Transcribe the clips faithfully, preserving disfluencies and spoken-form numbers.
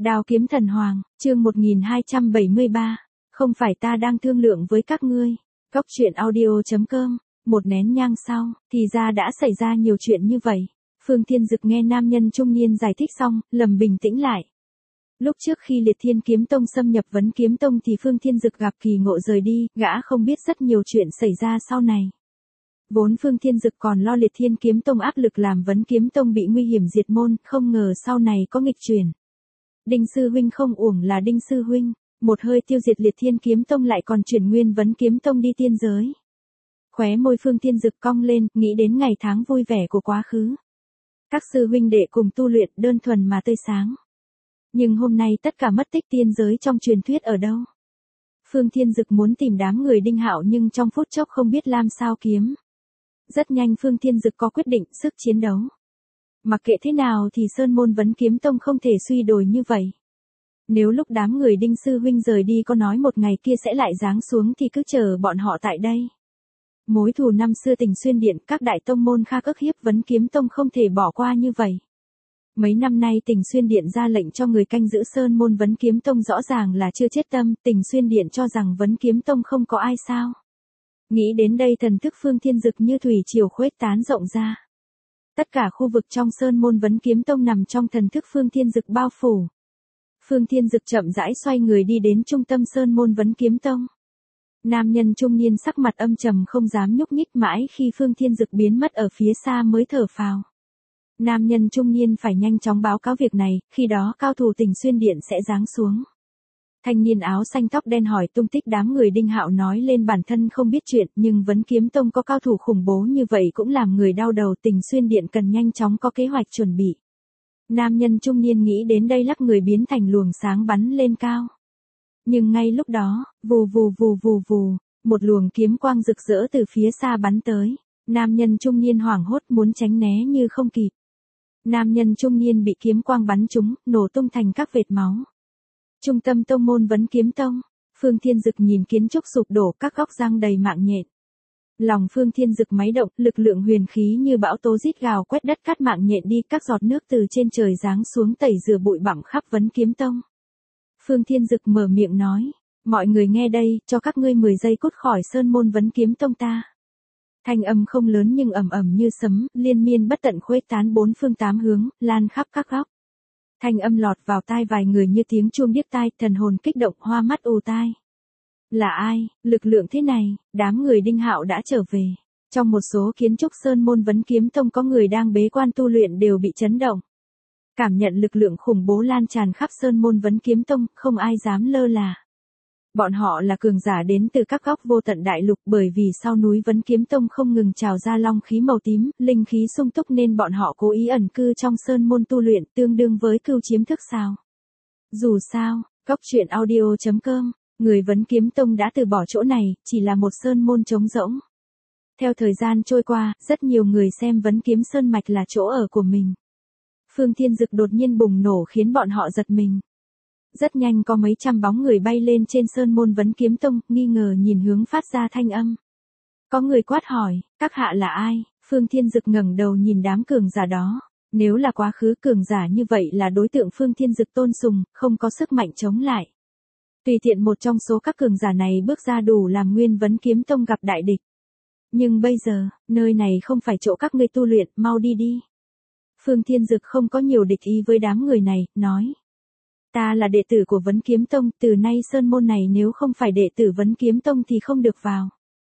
Đao kiếm thần hoàng, chương một nghìn hai trăm bảy mươi ba. Không phải ta đang thương lượng với các ngươi. Góc truyện audio chấm com. Một nén nhang sau, thì ra đã xảy ra nhiều chuyện như vậy. Phương Thiên Dực nghe nam nhân trung niên giải thích xong, lầm bình tĩnh lại. Lúc trước khi Liệt Thiên Kiếm Tông xâm nhập Vấn Kiếm Tông thì Phương Thiên Dực gặp kỳ ngộ rời đi, gã không biết rất nhiều chuyện xảy ra sau này. Vốn Phương Thiên Dực còn lo Liệt Thiên Kiếm Tông áp lực làm Vấn Kiếm Tông bị nguy hiểm diệt môn, không ngờ sau này có nghịch chuyển. Đinh sư huynh không uổng là Đinh sư huynh, một hơi tiêu diệt Liệt Thiên Kiếm Tông lại còn chuyển nguyên Vấn Kiếm Tông đi tiên giới. Khóe môi Phương Thiên Dực cong lên, nghĩ đến ngày tháng vui vẻ của quá khứ. Các sư huynh đệ cùng tu luyện đơn thuần mà tươi sáng. Nhưng hôm nay tất cả mất tích tiên giới trong truyền thuyết ở đâu? Phương Thiên Dực muốn tìm đám người Đinh Hạo nhưng trong phút chốc không biết làm sao kiếm. Rất nhanh Phương Thiên Dực có quyết định, sức chiến đấu. Mặc kệ thế nào thì Sơn môn Vấn Kiếm Tông không thể suy đồi như vậy. Nếu lúc đám người Đinh sư huynh rời đi có nói một ngày kia sẽ lại giáng xuống thì cứ chờ bọn họ tại đây. Mối thù năm xưa Tình Xuyên Điện, các đại tông môn khác ức hiếp Vấn Kiếm Tông không thể bỏ qua như vậy. Mấy năm nay Tình Xuyên Điện ra lệnh cho người canh giữ Sơn môn Vấn Kiếm Tông rõ ràng là chưa chết tâm, Tình Xuyên Điện cho rằng Vấn Kiếm Tông không có ai sao. Nghĩ đến đây thần thức Phương Thiên Dực như thủy triều khuếch tán rộng ra. Tất cả khu vực trong Sơn môn Vấn Kiếm Tông nằm trong thần thức Phương Thiên Dực bao phủ. Phương Thiên Dực chậm rãi xoay người đi đến trung tâm Sơn môn Vấn Kiếm Tông. Nam nhân trung niên sắc mặt âm trầm không dám nhúc nhích mãi khi Phương Thiên Dực biến mất ở phía xa mới thở phào. Nam nhân trung niên phải nhanh chóng báo cáo việc này, khi đó cao thủ Tình Xuyên Điện sẽ giáng xuống. Thanh niên áo xanh tóc đen hỏi tung tích đám người Đinh Hạo nói lên bản thân không biết chuyện, nhưng Vấn Kiếm Tông có cao thủ khủng bố như vậy cũng làm người đau đầu, Tình Xuyên Điện cần nhanh chóng có kế hoạch chuẩn bị. Nam nhân trung niên nghĩ đến đây lắc người biến thành luồng sáng bắn lên cao. Nhưng ngay lúc đó, vù vù vù vù vù, một luồng kiếm quang rực rỡ từ phía xa bắn tới. Nam nhân trung niên hoảng hốt muốn tránh né như không kịp. Nam nhân trung niên bị kiếm quang bắn trúng, nổ tung thành các vệt máu. Trung tâm tông môn Vấn Kiếm Tông, Phương Thiên Dực nhìn kiến trúc sụp đổ, các góc răng đầy mạng nhện. Lòng Phương Thiên Dực máy động, lực lượng huyền khí như bão tố rít gào quét đất cắt mạng nhện đi, các giọt nước từ trên trời giáng xuống tẩy rửa bụi bặm khắp Vấn Kiếm Tông. Phương Thiên Dực mở miệng nói, mọi người nghe đây, cho các ngươi mười giây cút khỏi Sơn môn Vấn Kiếm Tông ta. Thanh âm không lớn nhưng ầm ầm như sấm, liên miên bất tận khuếch tán bốn phương tám hướng, lan khắp các góc. Thanh âm lọt vào tai vài người như tiếng chuông điếc tai, thần hồn kích động, hoa mắt ù tai. Là ai, lực lượng thế này, đám người Đinh Hạo đã trở về. Trong một số kiến trúc Sơn môn Vấn Kiếm Tông có người đang bế quan tu luyện đều bị chấn động. Cảm nhận lực lượng khủng bố lan tràn khắp Sơn môn Vấn Kiếm Tông, không ai dám lơ là. Bọn họ là cường giả đến từ các góc vô tận đại lục, bởi vì sau núi Vấn Kiếm Tông không ngừng trào ra long khí màu tím, linh khí sung túc nên bọn họ cố ý ẩn cư trong sơn môn tu luyện, tương đương với cưu chiếm thức sao. Dù sao, góc truyện audio chấm com, người Vấn Kiếm Tông đã từ bỏ chỗ này, chỉ là một sơn môn trống rỗng. Theo thời gian trôi qua, rất nhiều người xem Vấn Kiếm Sơn Mạch là chỗ ở của mình. Phương Thiên Dực đột nhiên bùng nổ khiến bọn họ giật mình. Rất nhanh có mấy trăm bóng người bay lên trên Sơn môn Vấn Kiếm Tông, nghi ngờ nhìn hướng phát ra thanh âm. Có người quát hỏi, các hạ là ai? Phương Thiên Dực ngẩng đầu nhìn đám cường giả đó. Nếu là quá khứ cường giả như vậy là đối tượng Phương Thiên Dực tôn sùng, không có sức mạnh chống lại. Tùy tiện một trong số các cường giả này bước ra đủ làm nguyên Vấn Kiếm Tông gặp đại địch. Nhưng bây giờ, nơi này không phải chỗ các ngươi tu luyện, mau đi đi. Phương Thiên Dực không có nhiều địch ý với đám người này, nói. Ta là đệ tử của Vấn Kiếm Tông, từ nay sơn môn này nếu không phải đệ tử Vấn Kiếm Tông thì không được vào.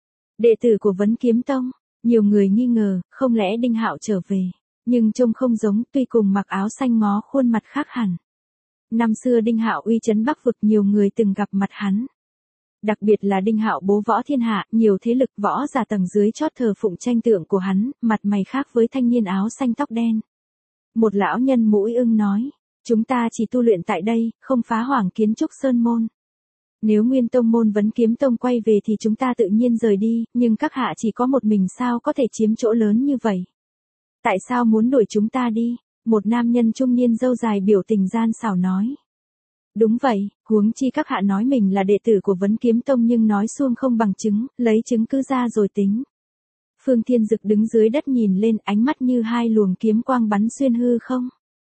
Đệ tử của Vấn Kiếm Tông, nhiều người nghi ngờ, không lẽ Đinh Hạo trở về, nhưng trông không giống, tuy cùng mặc áo xanh ngó khuôn mặt khác hẳn. Năm xưa Đinh Hạo uy chấn Bắc vực, nhiều người từng gặp mặt hắn. Đặc biệt là Đinh Hạo bố võ thiên hạ, nhiều thế lực võ giả tầng dưới chót thờ phụng tranh tượng của hắn, mặt mày khác với thanh niên áo xanh tóc đen. Một lão nhân mũi ưng nói. Chúng ta chỉ tu luyện tại đây, không phá hoảng kiến trúc sơn môn. Nếu nguyên tông môn Vấn Kiếm Tông quay về thì chúng ta tự nhiên rời đi, nhưng các hạ chỉ có một mình sao có thể chiếm chỗ lớn như vậy? Tại sao muốn đuổi chúng ta đi? Một nam nhân trung niên râu dài biểu tình gian xảo nói. Đúng vậy, huống chi các hạ nói mình là đệ tử của Vấn Kiếm Tông nhưng nói suông không bằng chứng, lấy chứng cứ ra rồi tính. Phương Thiên Dực đứng dưới đất nhìn lên, ánh mắt như hai luồng kiếm quang bắn xuyên hư không.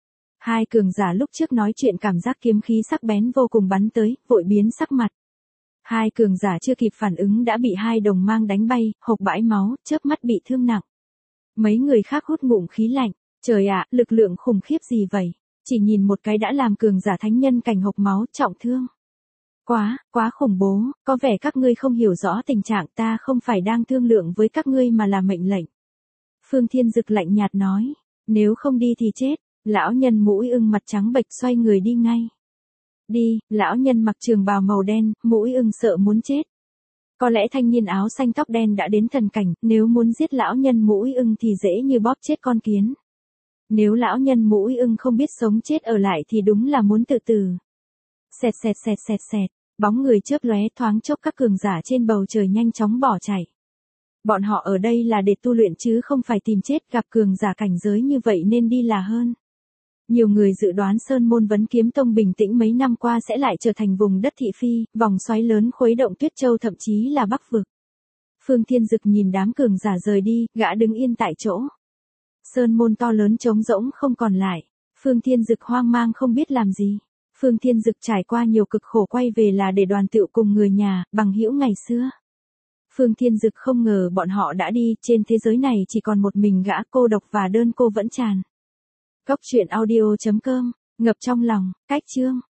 Hai cường giả lúc trước nói chuyện cảm giác kiếm khí sắc bén vô cùng bắn tới, vội biến sắc mặt. Hai cường giả chưa kịp phản ứng đã bị hai đồng mang đánh bay, hộc bãi máu, chớp mắt bị thương nặng. Mấy người khác hút ngụm khí lạnh, trời ạ, lực lượng khủng khiếp gì vậy? Chỉ nhìn một cái đã làm cường giả thánh nhân cảnh hộc máu, trọng thương. Quá, quá khủng bố, có vẻ các ngươi không hiểu rõ tình trạng, ta không phải đang thương lượng với các ngươi mà là mệnh lệnh. Phương Thiên Dực lạnh nhạt nói, nếu không đi thì chết. Lão nhân mũi ưng mặt trắng bệch xoay người đi ngay. Đi, lão nhân mặc trường bào màu đen, mũi ưng sợ muốn chết. Có lẽ thanh niên áo xanh tóc đen đã đến thần cảnh, nếu muốn giết lão nhân mũi ưng thì dễ như bóp chết con kiến. Nếu lão nhân mũi ưng không biết sống chết ở lại thì đúng là muốn tự tử. Xẹt xẹt xẹt xẹt xẹt, bóng người chớp lóe, thoáng chốc các cường giả trên bầu trời nhanh chóng bỏ chạy. Bọn họ ở đây là để tu luyện chứ không phải tìm chết, gặp cường giả cảnh giới như vậy nên đi là hơn. Nhiều người dự đoán Sơn Môn Vấn Kiếm Tông bình tĩnh mấy năm qua sẽ lại trở thành vùng đất thị phi, vòng xoáy lớn khuấy động Tuyết Châu thậm chí là Bắc vực. Phương Thiên Dực nhìn đám cường giả rời đi, gã đứng yên tại chỗ. Sơn Môn to lớn trống rỗng không còn lại. Phương Thiên Dực hoang mang không biết làm gì. Phương Thiên Dực trải qua nhiều cực khổ quay về là để đoàn tụ cùng người nhà, bằng hữu ngày xưa. Phương Thiên Dực không ngờ bọn họ đã đi, trên thế giới này chỉ còn một mình gã cô độc và đơn cô vẫn tràn. Cốc truyện audio chấm com, ngập trong lòng, cách chương.